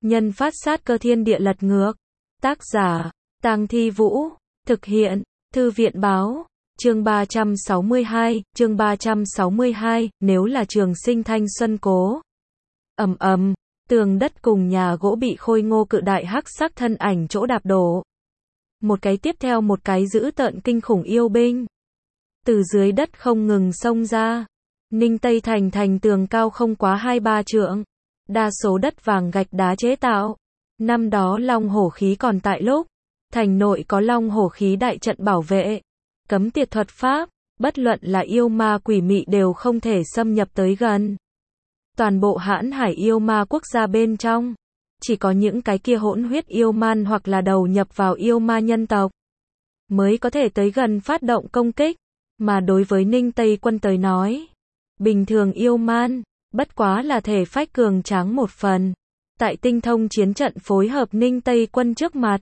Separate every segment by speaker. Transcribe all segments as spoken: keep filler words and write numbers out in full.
Speaker 1: Nhân phát sát cơ thiên địa lật ngược. Tác giả, Tang Thi Vũ. Thực hiện, Thư viện báo. Chương ba trăm sáu mươi hai, chương ba trăm sáu mươi hai, nếu là trường sinh thanh xuân cố. Ầm ầm, tường đất cùng nhà gỗ bị khôi ngô cự đại hắc sắc thân ảnh chỗ đạp đổ. Một cái tiếp theo một cái dữ tợn kinh khủng yêu binh. Từ dưới đất không ngừng xông ra. Ninh Tây Thành thành tường cao không quá hai ba trượng. Đa số đất vàng gạch đá chế tạo. Năm đó long hổ khí còn tại lúc. Thành nội có long hổ khí đại trận bảo vệ. Cấm tiệt thuật pháp, bất luận là yêu ma quỷ mị đều không thể xâm nhập tới gần. Toàn bộ Hãn Hải yêu ma quốc gia bên trong, chỉ có những cái kia hỗn huyết yêu man hoặc là đầu nhập vào yêu ma nhân tộc, mới có thể tới gần phát động công kích. Mà đối với Ninh Tây quân tới nói, bình thường yêu man, bất quá là thể phách cường tráng một phần. Tại tinh thông chiến trận phối hợp Ninh Tây quân trước mặt,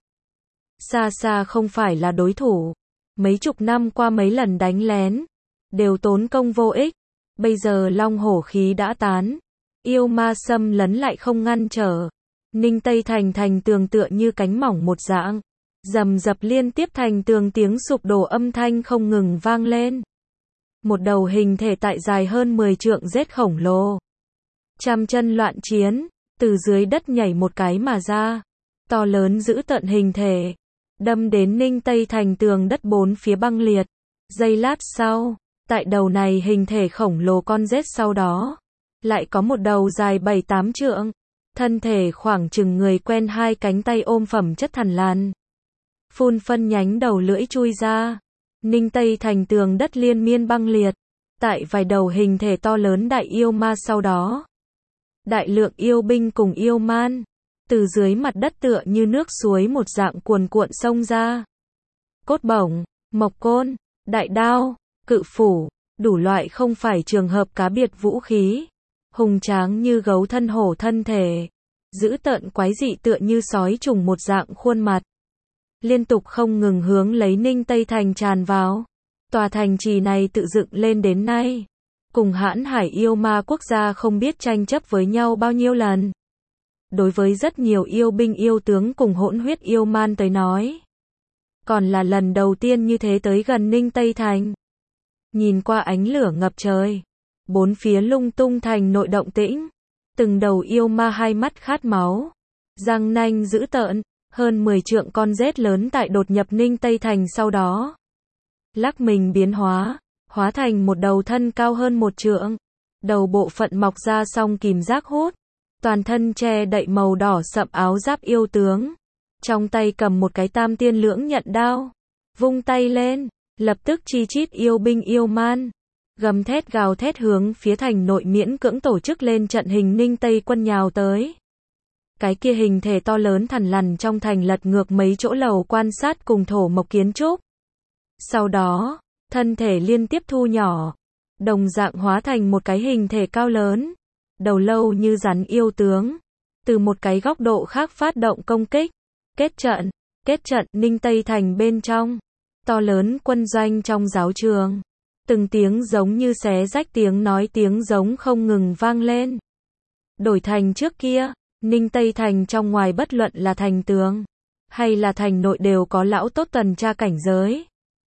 Speaker 1: xa xa không phải là đối thủ. Mấy chục năm qua mấy lần đánh lén, đều tốn công vô ích. Bây giờ long hổ khí đã tán, yêu ma xâm lấn lại không ngăn trở. Ninh Tây Thành thành tường tựa như cánh mỏng một dạng, rầm rập liên tiếp thành tường tiếng sụp đổ âm thanh không ngừng vang lên. Một đầu hình thể tại dài hơn mười trượng rết khổng lồ, trăm chân loạn chiến, từ dưới đất nhảy một cái mà ra, to lớn dữ tợn hình thể, đâm đến Ninh Tây Thành tường đất bốn phía băng liệt. Giây lát sau, tại đầu này hình thể khổng lồ con rết sau đó, lại có một đầu dài bảy tám trượng, thân thể khoảng chừng người quen, hai cánh tay ôm phẩm chất thằn lằn, phun phân nhánh đầu lưỡi chui ra. Ninh Tây Thành tường đất liên miên băng liệt, tại vài đầu hình thể to lớn đại yêu ma sau đó. Đại lượng yêu binh cùng yêu man, từ dưới mặt đất tựa như nước suối một dạng cuồn cuộn xông ra. Cốt bổng, mộc côn, đại đao, cự phủ, đủ loại không phải trường hợp cá biệt vũ khí. Hùng tráng như gấu thân hổ thân thể, dữ tợn quái dị tựa như sói trùng một dạng khuôn mặt. Liên tục không ngừng hướng lấy Ninh Tây Thành tràn vào. Tòa thành trì này tự dựng lên đến nay, cùng Hãn Hải yêu ma quốc gia không biết tranh chấp với nhau bao nhiêu lần. Đối với rất nhiều yêu binh yêu tướng cùng hỗn huyết yêu man tới nói, còn là lần đầu tiên như thế tới gần Ninh Tây Thành. Nhìn qua ánh lửa ngập trời, bốn phía lung tung thành nội động tĩnh, từng đầu yêu ma hai mắt khát máu, răng nanh dữ tợn, hơn mười trượng con rết lớn tại đột nhập Ninh Tây Thành sau đó, lắc mình biến hóa, hóa thành một đầu thân cao hơn một trượng, đầu bộ phận mọc ra song kìm giác hút, toàn thân che đậy màu đỏ sậm áo giáp yêu tướng, trong tay cầm một cái tam tiên lưỡng nhận đao, vung tay lên, lập tức chi chít yêu binh yêu man, gầm thét gào thét hướng phía thành nội miễn cưỡng tổ chức lên trận hình Ninh Tây quân nhào tới. Cái kia hình thể to lớn thằn lằn trong thành lật ngược mấy chỗ lầu quan sát cùng thổ mộc kiến trúc. Sau đó, thân thể liên tiếp thu nhỏ, đồng dạng hóa thành một cái hình thể cao lớn, đầu lâu như rắn yêu tướng, từ một cái góc độ khác phát động công kích. Kết trận, kết trận Ninh Tây Thành bên trong, to lớn quân doanh trong giáo trường, từng tiếng giống như xé rách tiếng nói tiếng giống không ngừng vang lên. Đổi thành trước kia, Ninh Tây Thành trong ngoài bất luận là thành tường, hay là thành nội đều có lão tốt tuần tra cảnh giới.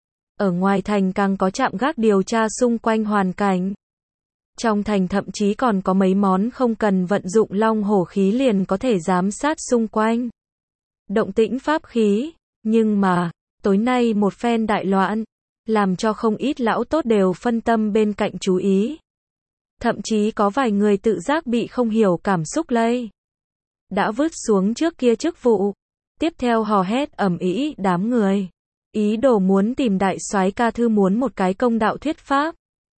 Speaker 1: Ở ngoài thành càng có trạm gác điều tra xung quanh hoàn cảnh. Trong thành thậm chí còn có mấy món không cần vận dụng long hổ khí liền có thể giám sát xung quanh động tĩnh pháp khí. Nhưng mà, tối nay một phen đại loạn, làm cho không ít lão tốt đều phân tâm bên cạnh chú ý. Thậm chí có vài người tự giác bị không hiểu cảm xúc lây, đã vứt xuống trước kia chức vụ, tiếp theo hò hét ầm ĩ đám người, ý đồ muốn tìm đại soái ca thư muốn một cái công đạo thuyết pháp.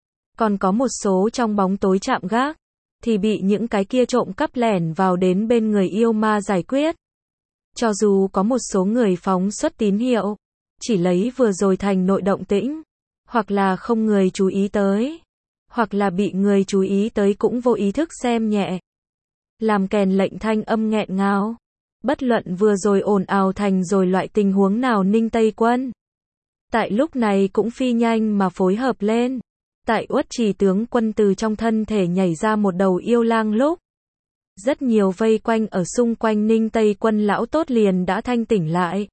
Speaker 1: Còn có một số trong bóng tối chạm gác, thì bị những cái kia trộm cắp lẻn vào đến bên người yêu ma giải quyết. Cho dù có một số người phóng xuất tín hiệu, chỉ lấy vừa rồi thành nội động tĩnh, hoặc là không người chú ý tới, hoặc là bị người chú ý tới cũng vô ý thức xem nhẹ, làm kèn lệnh thanh âm nghẹn ngào. Bất luận vừa rồi ồn ào thành rồi loại tình huống nào Ninh Tây quân, tại lúc này cũng phi nhanh mà phối hợp lên. Tại Uất Trì tướng quân từ trong thân thể nhảy ra một đầu yêu lang lúc, Rất nhiều vây quanh ở xung quanh Ninh Tây Quân lão tốt liền đã thanh tỉnh lại.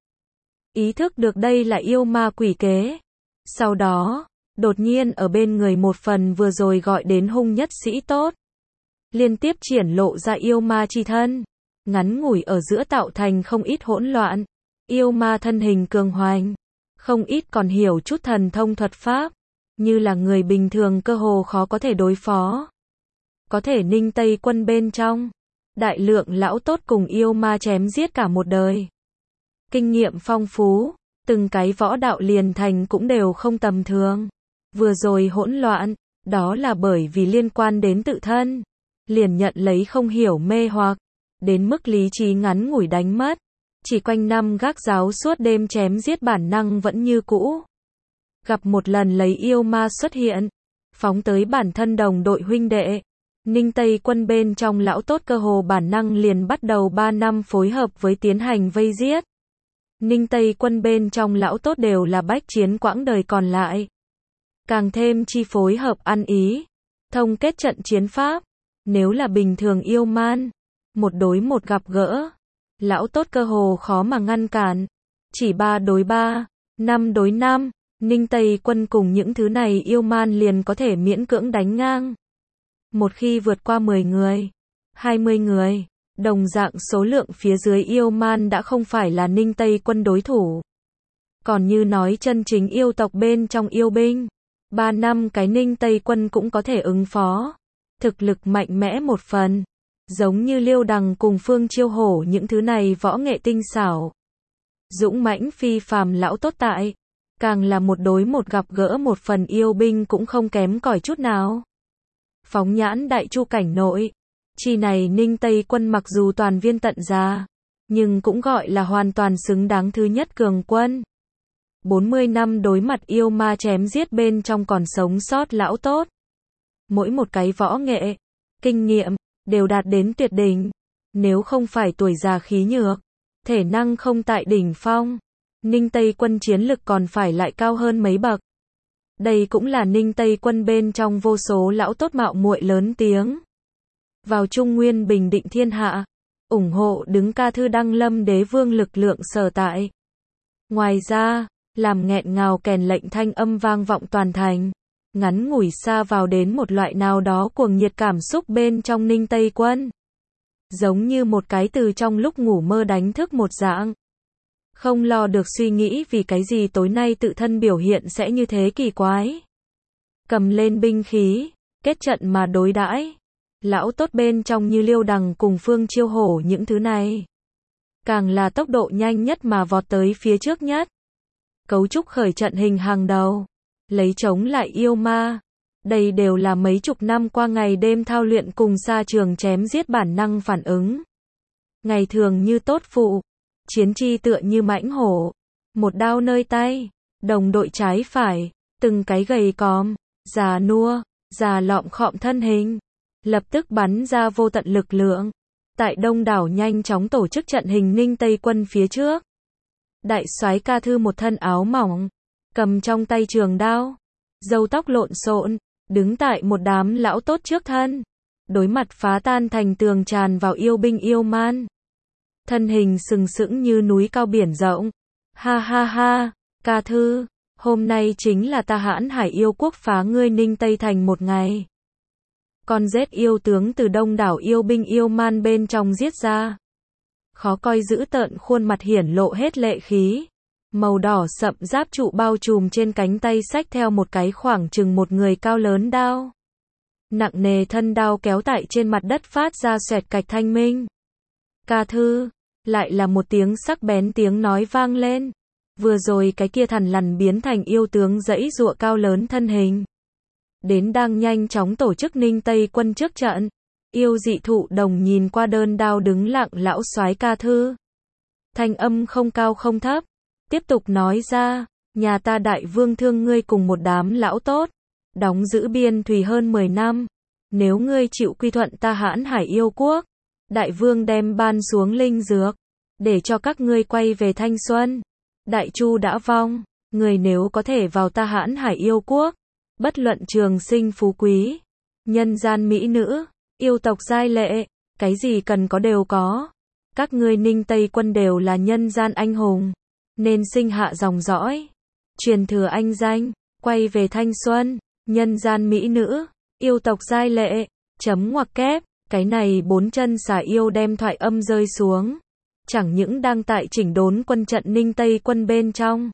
Speaker 1: Ý thức được đây là yêu ma quỷ kế. Sau đó, đột nhiên ở bên người một phần vừa rồi gọi đến hung nhất sĩ tốt. Liên tiếp triển lộ ra yêu ma chi thân. Ngắn ngủi ở giữa tạo thành không ít hỗn loạn. Yêu ma thân hình cường hoành. Không ít còn hiểu chút thần thông thuật pháp. Như là người bình thường cơ hồ khó có thể đối phó. Có thể Ninh Tây Quân bên trong. Đại lượng lão tốt cùng yêu ma chém giết cả một đời. Kinh nghiệm phong phú. Từng cái võ đạo liền thành cũng đều không tầm thường. Vừa rồi hỗn loạn. Đó là bởi vì liên quan đến tự thân. Liền nhận lấy không hiểu mê hoặc. Đến mức lý trí ngắn ngủi đánh mất. Chỉ quanh năm gác giáo suốt đêm chém giết bản năng vẫn như cũ. Gặp một lần lấy yêu ma xuất hiện. Phóng tới bản thân đồng đội huynh đệ. Ninh Tây Quân bên trong lão tốt cơ hồ bản năng liền bắt đầu ba năm phối hợp với tiến hành vây giết. Ninh Tây Quân bên trong lão tốt đều là bách chiến quãng đời còn lại. Càng thêm chi phối hợp ăn ý. Thông kết trận chiến pháp. Nếu là bình thường yêu man. Một đối một gặp gỡ. Lão tốt cơ hồ khó mà ngăn cản. Chỉ ba đối ba. Năm đối năm. Ninh Tây Quân cùng những thứ này yêu man liền có thể miễn cưỡng đánh ngang. Một khi vượt qua mười người. hai mươi người. Đồng dạng số lượng phía dưới yêu man đã không phải là Ninh Tây Quân đối thủ. Còn như nói chân chính yêu tộc bên trong yêu binh. Ba năm cái Ninh Tây Quân cũng có thể ứng phó. Thực lực mạnh mẽ một phần. Giống như Liêu Đằng cùng Phương Chiêu Hổ những thứ này võ nghệ tinh xảo. Dũng mãnh phi phàm lão tốt tại. Càng là một đối một gặp gỡ một phần yêu binh cũng không kém cỏi chút nào. Phóng nhãn đại chu cảnh nội. Chi này Ninh Tây Quân mặc dù toàn viên tận gia. Nhưng cũng gọi là hoàn toàn xứng đáng thứ nhất cường quân. bốn mươi năm đối mặt yêu ma chém giết bên trong còn sống sót lão tốt. Mỗi một cái võ nghệ, kinh nghiệm, đều đạt đến tuyệt đỉnh. Nếu không phải tuổi già khí nhược, thể năng không tại đỉnh phong, Ninh Tây Quân chiến lực còn phải lại cao hơn mấy bậc. Đây cũng là Ninh Tây Quân bên trong vô số lão tốt mạo muội lớn tiếng. Vào Trung Nguyên bình định thiên hạ, ủng hộ đứng ca thư Đăng Lâm Đế Vương lực lượng sở tại. Ngoài ra, làm nghẹn ngào kèn lệnh thanh âm vang vọng toàn thành. Ngắn ngủi xa vào đến một loại nào đó cuồng nhiệt cảm xúc bên trong Ninh Tây Quân. Giống như một cái từ trong lúc ngủ mơ đánh thức một dạng. Không lo được suy nghĩ vì cái gì tối nay tự thân biểu hiện sẽ như thế kỳ quái. Cầm lên binh khí, kết trận mà đối đãi. Lão tốt bên trong như Liêu Đằng cùng Phương Chiêu Hổ những thứ này. Càng là tốc độ nhanh nhất mà vọt tới phía trước nhất. Cấu trúc khởi trận hình hàng đầu. Lấy chống lại yêu ma. Đây đều là mấy chục năm qua ngày đêm thao luyện cùng xa trường chém giết bản năng phản ứng. Ngày thường như tốt phụ. Chiến chi tựa như mãnh hổ. Một đao nơi tay. Đồng đội trái phải. Từng cái gầy còm. Già nua. Già lọm khọm thân hình. Lập tức bắn ra vô tận lực lượng. Tại đông đảo nhanh chóng tổ chức trận hình Ninh Tây Quân phía trước. Đại soái ca thư một thân áo mỏng. Cầm trong tay trường đao. Râu tóc lộn xộn. Đứng tại một đám lão tốt trước thân. Đối mặt phá tan thành tường tràn vào yêu binh yêu man. Thân hình sừng sững như núi cao biển rộng. Ha ha ha, ca thư. Hôm nay chính là ta Hãn Hải yêu quốc phá ngươi Ninh Tây thành một ngày. Con rết yêu tướng từ đông đảo yêu binh yêu man bên trong giết ra. Khó coi dữ tợn khuôn mặt hiển lộ hết lệ khí. Màu đỏ sậm giáp trụ bao trùm trên cánh tay xách theo một cái khoảng chừng một người cao lớn đao. Nặng nề thân đao kéo tại trên mặt đất phát ra xoẹt cạch thanh minh. Ca thư, lại là một tiếng sắc bén tiếng nói vang lên. Vừa rồi cái kia thằn lằn biến thành yêu tướng dãy dụa cao lớn thân hình. Đến đang nhanh chóng tổ chức Ninh Tây Quân trước trận. Yêu dị thụ đồng nhìn qua đơn đao đứng lặng lão soái ca thư. Thanh âm không cao không thấp. Tiếp tục nói ra, nhà ta đại vương thương ngươi cùng một đám lão tốt. Đóng giữ biên thùy hơn mười năm. Nếu ngươi chịu quy thuận ta Hãn Hải yêu quốc. Đại vương đem ban xuống linh dược. Để cho các ngươi quay về thanh xuân. Đại chu đã vong. Người nếu có thể vào ta Hãn Hải yêu quốc. Bất luận trường sinh phú quý. Nhân gian mỹ nữ. Yêu tộc giai lệ. cái gì cần có đều có. Các ngươi Ninh Tây quân đều là nhân gian anh hùng, nên sinh hạ dòng dõi, truyền thừa anh danh, quay về thanh xuân, nhân gian mỹ nữ, yêu tộc giai lệ, chấm ngoặc kép, cái này bốn chân xà yêu đem thoại âm rơi xuống. Chẳng những đang tại chỉnh đốn quân trận Ninh Tây quân bên trong.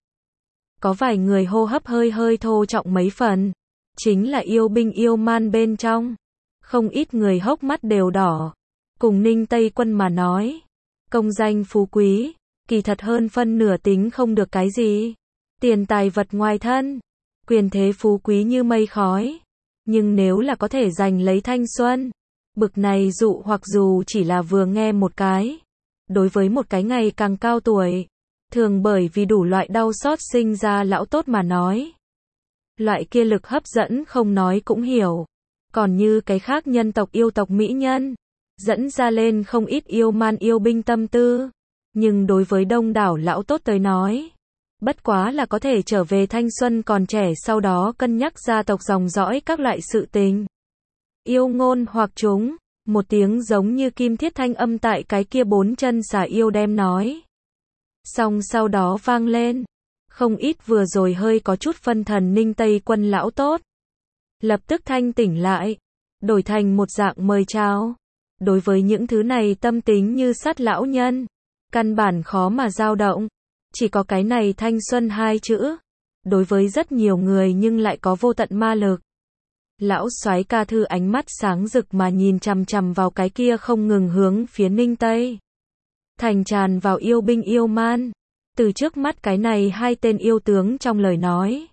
Speaker 1: Có vài người hô hấp hơi hơi thô trọng mấy phần. Chính là yêu binh yêu man bên trong. Không ít người hốc mắt đều đỏ. Cùng Ninh Tây quân mà nói. Công danh phú quý. Kỳ thật hơn phân nửa tính không được cái gì. Tiền tài vật ngoài thân. Quyền thế phú quý như mây khói. Nhưng nếu là có thể giành lấy thanh xuân. Bực này dụ hoặc dù chỉ là vừa nghe một cái. Đối với một cái ngày càng cao tuổi, thường bởi vì đủ loại đau xót sinh ra lão tốt mà nói. Loại kia lực hấp dẫn không nói cũng hiểu. Còn như cái khác nhân tộc yêu tộc mỹ nhân, dẫn ra lên không ít yêu man yêu binh tâm tư. Nhưng đối với đông đảo lão tốt tới nói, bất quá là có thể trở về thanh xuân còn trẻ sau đó cân nhắc gia tộc dòng dõi các loại sự tình. Yêu ngôn hoặc chúng. Một tiếng giống như kim thiết thanh âm tại cái kia bốn chân xà yêu đem nói. Xong sau đó vang lên. Không ít vừa rồi hơi có chút phân thần Ninh Tây quân lão tốt. Lập tức thanh tỉnh lại. Đổi thành một dạng mời chào. Đối với những thứ này tâm tính như sắt lão nhân. Căn bản khó mà dao động. Chỉ có cái này thanh xuân hai chữ. Đối với rất nhiều người nhưng lại có vô tận ma lực. Lão soái ca thư ánh mắt sáng rực mà nhìn chằm chằm vào cái kia không ngừng hướng phía Ninh Tây thành tràn vào yêu binh yêu man. Từ trước mắt cái này hai tên yêu tướng trong lời nói.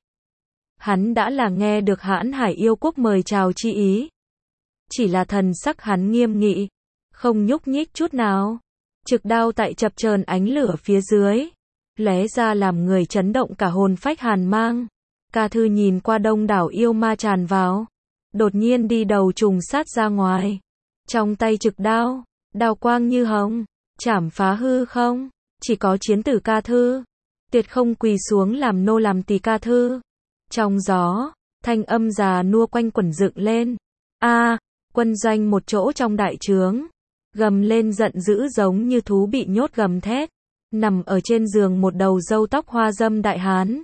Speaker 1: Hắn đã là nghe được Hãn Hải yêu quốc mời chào chi ý. Chỉ là thần sắc hắn nghiêm nghị. Không nhúc nhích chút nào. Trực đao tại chập chờn ánh lửa phía dưới. Lóe ra làm người chấn động cả hồn phách hàn mang. Ca thư nhìn qua đông đảo yêu ma tràn vào. Đột nhiên đi đầu trùng sát ra ngoài. Trong tay trực đao, đao quang như hồng, chảm phá hư không. Chỉ có chiến tử ca thư. Tuyệt không quỳ xuống làm nô làm tỳ ca thư. Trong gió, thanh âm già nua quanh quẩn dựng lên. A, quân doanh một chỗ trong đại trướng. Gầm lên giận dữ giống như thú bị nhốt gầm thét. Nằm ở trên giường một đầu râu tóc hoa dâm đại hán.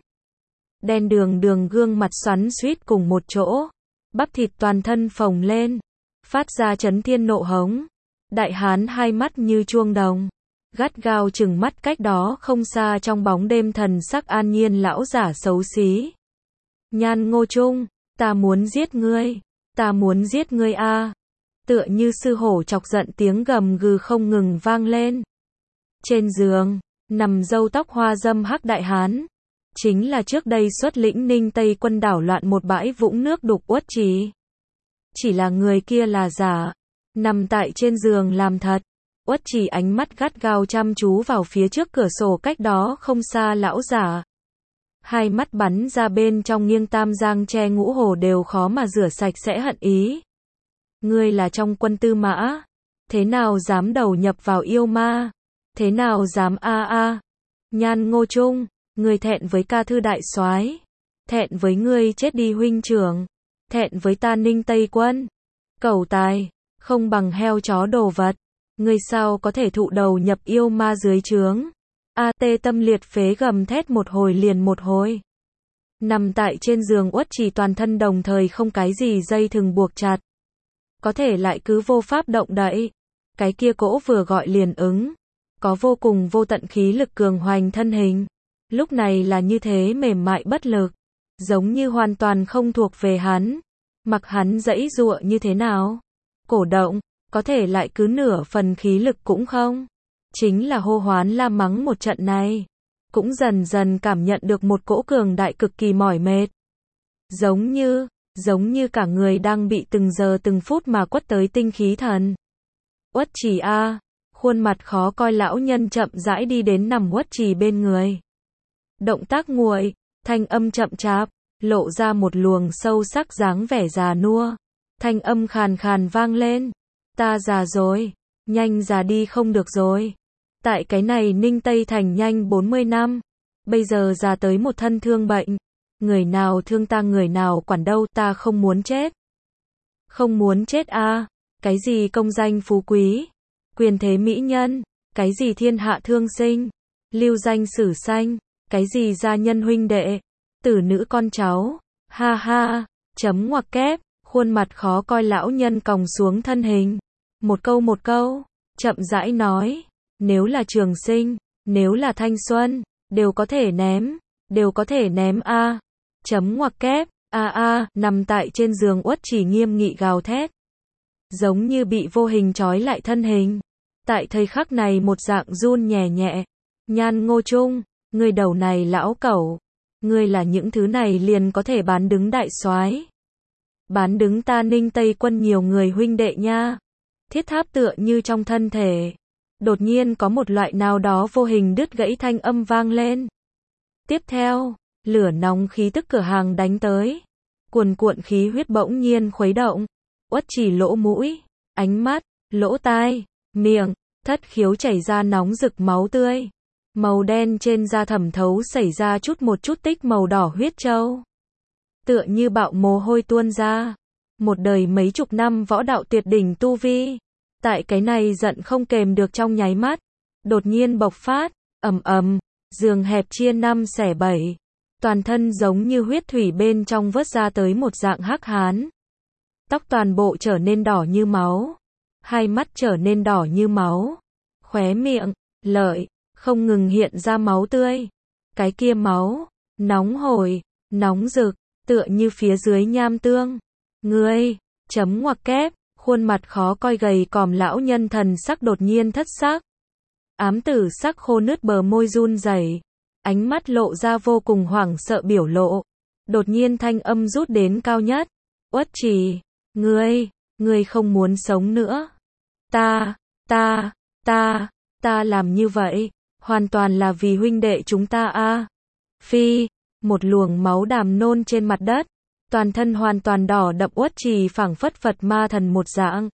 Speaker 1: Đen đường đường gương mặt xoắn xuýt cùng một chỗ. Bắp thịt toàn thân phồng lên. Phát ra chấn thiên nộ hống. Đại hán hai mắt như chuông đồng. Gắt gao chừng mắt cách đó không xa trong bóng đêm thần sắc an nhiên lão giả xấu xí. Nhan Ngô Trung, ta muốn giết ngươi. Ta muốn giết ngươi a. Tựa như sư hổ chọc giận tiếng gầm gừ không ngừng vang lên. Trên giường, nằm râu tóc hoa dâm hắc đại hán. Chính là trước đây xuất lĩnh Ninh Tây quân đảo loạn một bãi vũng nước đục Uất Trì. Chỉ là người kia là giả. Nằm tại trên giường làm thật. Uất Trì ánh mắt gắt gao chăm chú vào phía trước cửa sổ cách đó không xa lão giả. Hai mắt bắn ra bên trong nghiêng tam giang che ngũ hồ đều khó mà rửa sạch sẽ hận ý. Ngươi là trong quân tư mã. Thế nào dám đầu nhập vào yêu ma? Thế nào dám a a? Nhan Ngô Trung. Ngươi thẹn với ca thư đại soái, thẹn với ngươi chết đi huynh trưởng, thẹn với ta Ninh Tây quân. Cẩu tài, không bằng heo chó đồ vật. Ngươi sao có thể thụ đầu nhập yêu ma dưới trướng? A tê tâm liệt phế gầm thét một hồi liền một hồi. Nằm tại trên giường Uất Trì toàn thân đồng thời không cái gì dây thừng buộc chặt. Có thể lại cứ vô pháp động đậy. Cái kia cỗ vừa gọi liền ứng. Có vô cùng vô tận khí lực cường hoành thân hình. Lúc này là như thế mềm mại bất lực. Giống như hoàn toàn không thuộc về hắn. Mặc hắn giãy giụa như thế nào. Cổ động, có thể lại cứ nửa phần khí lực cũng không. Chính là hô hoán la mắng một trận này. Cũng dần dần cảm nhận được một cỗ cường đại cực kỳ mỏi mệt. Giống như, giống như cả người đang bị từng giờ từng phút mà quất tới tinh khí thần. Uất Trì a, khuôn mặt khó coi lão nhân chậm rãi đi đến nằm Uất Trì bên người. Động tác nguội, thanh âm chậm chạp, lộ ra một luồng sâu sắc dáng vẻ già nua. Thanh âm khàn khàn vang lên. Ta già rồi, nhanh già đi không được rồi. Tại cái này Ninh Tây thành nhanh bốn mươi năm. Bây giờ già tới một thân thương bệnh. Người nào thương ta người nào quản đâu, ta không muốn chết. Không muốn chết a. cái gì công danh phú quý, quyền thế mỹ nhân, cái gì thiên hạ thương sinh, lưu danh sử sanh, cái gì gia nhân huynh đệ, tử nữ con cháu, ha ha, chấm ngoặc kép, khuôn mặt khó coi lão nhân còng xuống thân hình. Một câu một câu, chậm rãi nói, nếu là trường sinh, nếu là thanh xuân, đều có thể ném, đều có thể ném a. Chấm ngoặc kép, a a, nằm tại trên giường Uất Chỉ nghiêm nghị gào thét. Giống như bị vô hình trói lại thân hình. Tại thời khắc này một dạng run nhẹ nhẹ. Nhan Ngô Trung, người đầu này lão cẩu, ngươi là những thứ này liền có thể bán đứng đại soái. Bán đứng ta Ninh Tây quân nhiều người huynh đệ nha. Thiết Tháp tựa như trong thân thể. Đột nhiên có một loại nào đó vô hình đứt gãy thanh âm vang lên. Tiếp theo, lửa nóng khí tức cửa hàng đánh tới. Cuồn cuộn khí huyết bỗng nhiên khuấy động. Uất Chỉ lỗ mũi, ánh mắt, lỗ tai, miệng, thất khiếu chảy ra nóng rực máu tươi. Màu đen trên da thẩm thấu xảy ra chút một chút tích màu đỏ huyết châu. Tựa như bạo mồ hôi tuôn ra. Một đời mấy chục năm võ đạo tuyệt đỉnh tu vi. Tại cái này giận không kềm được trong nháy mắt. Đột nhiên bộc phát, ầm ầm, giường hẹp chia năm xẻ bảy. Toàn thân giống như huyết thủy bên trong vớt ra tới một dạng hắc hán. Tóc toàn bộ trở nên đỏ như máu. Hai mắt trở nên đỏ như máu. Khóe miệng, lợi, không ngừng hiện ra máu tươi. Cái kia máu, nóng hổi, nóng rực, tựa như phía dưới nham tương. Ngươi, chấm ngoặc kép, khuôn mặt khó coi gầy còm lão nhân thần sắc đột nhiên thất sắc. Ám tử sắc khô nứt bờ môi run rẩy, ánh mắt lộ ra vô cùng hoảng sợ biểu lộ. Đột nhiên thanh âm rút đến cao nhất. Uất Chỉ, ngươi, ngươi không muốn sống nữa. Ta, ta, ta, ta làm như vậy, hoàn toàn là vì huynh đệ chúng ta a. Phi, một luồng máu đàm nôn trên mặt đất, toàn thân hoàn toàn đỏ đậm. Uất Chỉ phảng phất Phật ma thần một dạng.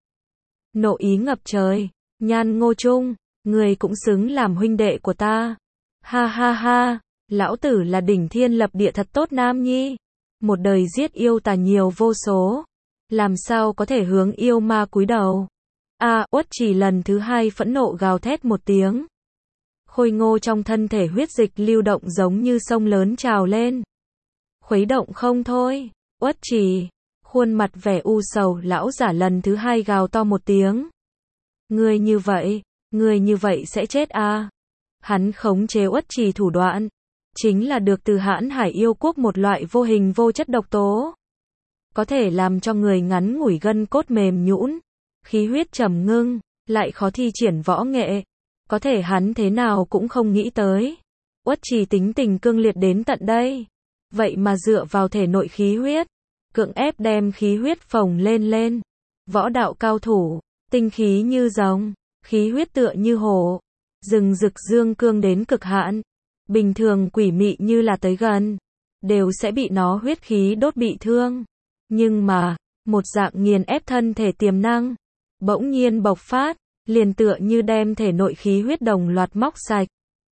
Speaker 1: Nộ ý ngập trời, Nhan Ngô Trung, người cũng xứng làm huynh đệ của ta. Ha ha ha, lão tử là đỉnh thiên lập địa thật tốt nam nhi. Một đời giết yêu tà nhiều vô số. Làm sao có thể hướng yêu ma cúi đầu. A, Uất Chỉ lần thứ hai phẫn nộ gào thét một tiếng. Khôi ngô trong thân thể huyết dịch lưu động giống như sông lớn trào lên. Khuấy động không thôi. Uất Chỉ, khuôn mặt vẻ u sầu, lão giả lần thứ hai gào to một tiếng. Ngươi như vậy, ngươi như vậy sẽ chết a. Hắn khống chế Uất Chỉ thủ đoạn, chính là được từ Hãn Hải yêu quốc một loại vô hình vô chất độc tố. Có thể làm cho người ngắn ngủi gân cốt mềm nhũn, khí huyết trầm ngưng, lại khó thi triển võ nghệ. Có thể hắn thế nào cũng không nghĩ tới. Uất Chỉ tính tình cương liệt đến tận đây. Vậy mà dựa vào thể nội khí huyết, cưỡng ép đem khí huyết phồng lên lên. Võ đạo cao thủ, tinh khí như rồng, khí huyết tựa như hổ, rừng rực dương cương đến cực hạn. Bình thường quỷ mị như là tới gần, đều sẽ bị nó huyết khí đốt bị thương. Nhưng mà, một dạng nghiền ép thân thể tiềm năng, bỗng nhiên bộc phát, liền tựa như đem thể nội khí huyết đồng loạt móc sạch.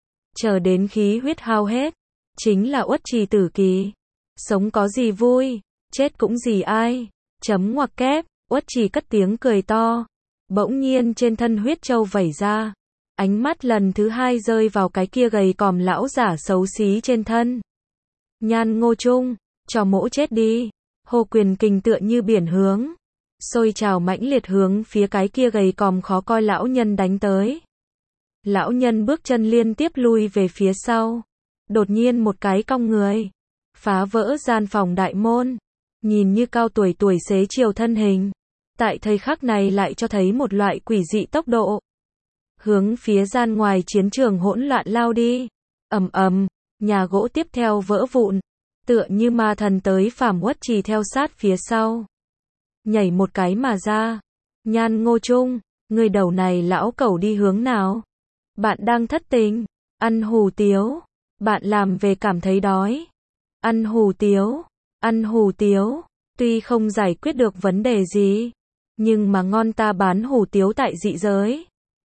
Speaker 1: Chờ đến khí huyết hao hết, chính là Uất Chỉ tử kỳ. Sống có gì vui, chết cũng gì ai. Chấm ngoặc kép, Uất Chỉ cất tiếng cười to. Bỗng nhiên trên thân huyết châu vẩy ra. Ánh mắt lần thứ hai rơi vào cái kia gầy còm lão giả xấu xí trên thân. Nhan Ngô Trung, cho mỗ chết đi. Hô quyền kình tựa như biển hướng. Sôi trào mãnh liệt hướng phía cái kia gầy còm khó coi lão nhân đánh tới. Lão nhân bước chân liên tiếp lui về phía sau. Đột nhiên một cái cong người, phá vỡ gian phòng đại môn. Nhìn như cao tuổi tuổi xế chiều thân hình, tại thời khắc này lại cho thấy một loại quỷ dị tốc độ. Hướng phía gian ngoài chiến trường hỗn loạn lao đi. Ầm ầm, nhà gỗ tiếp theo vỡ vụn, tựa như ma thần tới phàm. Uất Chỉ theo sát phía sau, nhảy một cái mà ra. Nhan Ngô Trung, người đầu này lão cẩu đi hướng nào? Bạn đang thất tình, ăn hủ tiếu, bạn làm về cảm thấy đói. Ăn hủ tiếu, ăn hủ tiếu, tuy không giải quyết được vấn đề gì, nhưng mà ngon. Ta bán hủ tiếu tại dị giới.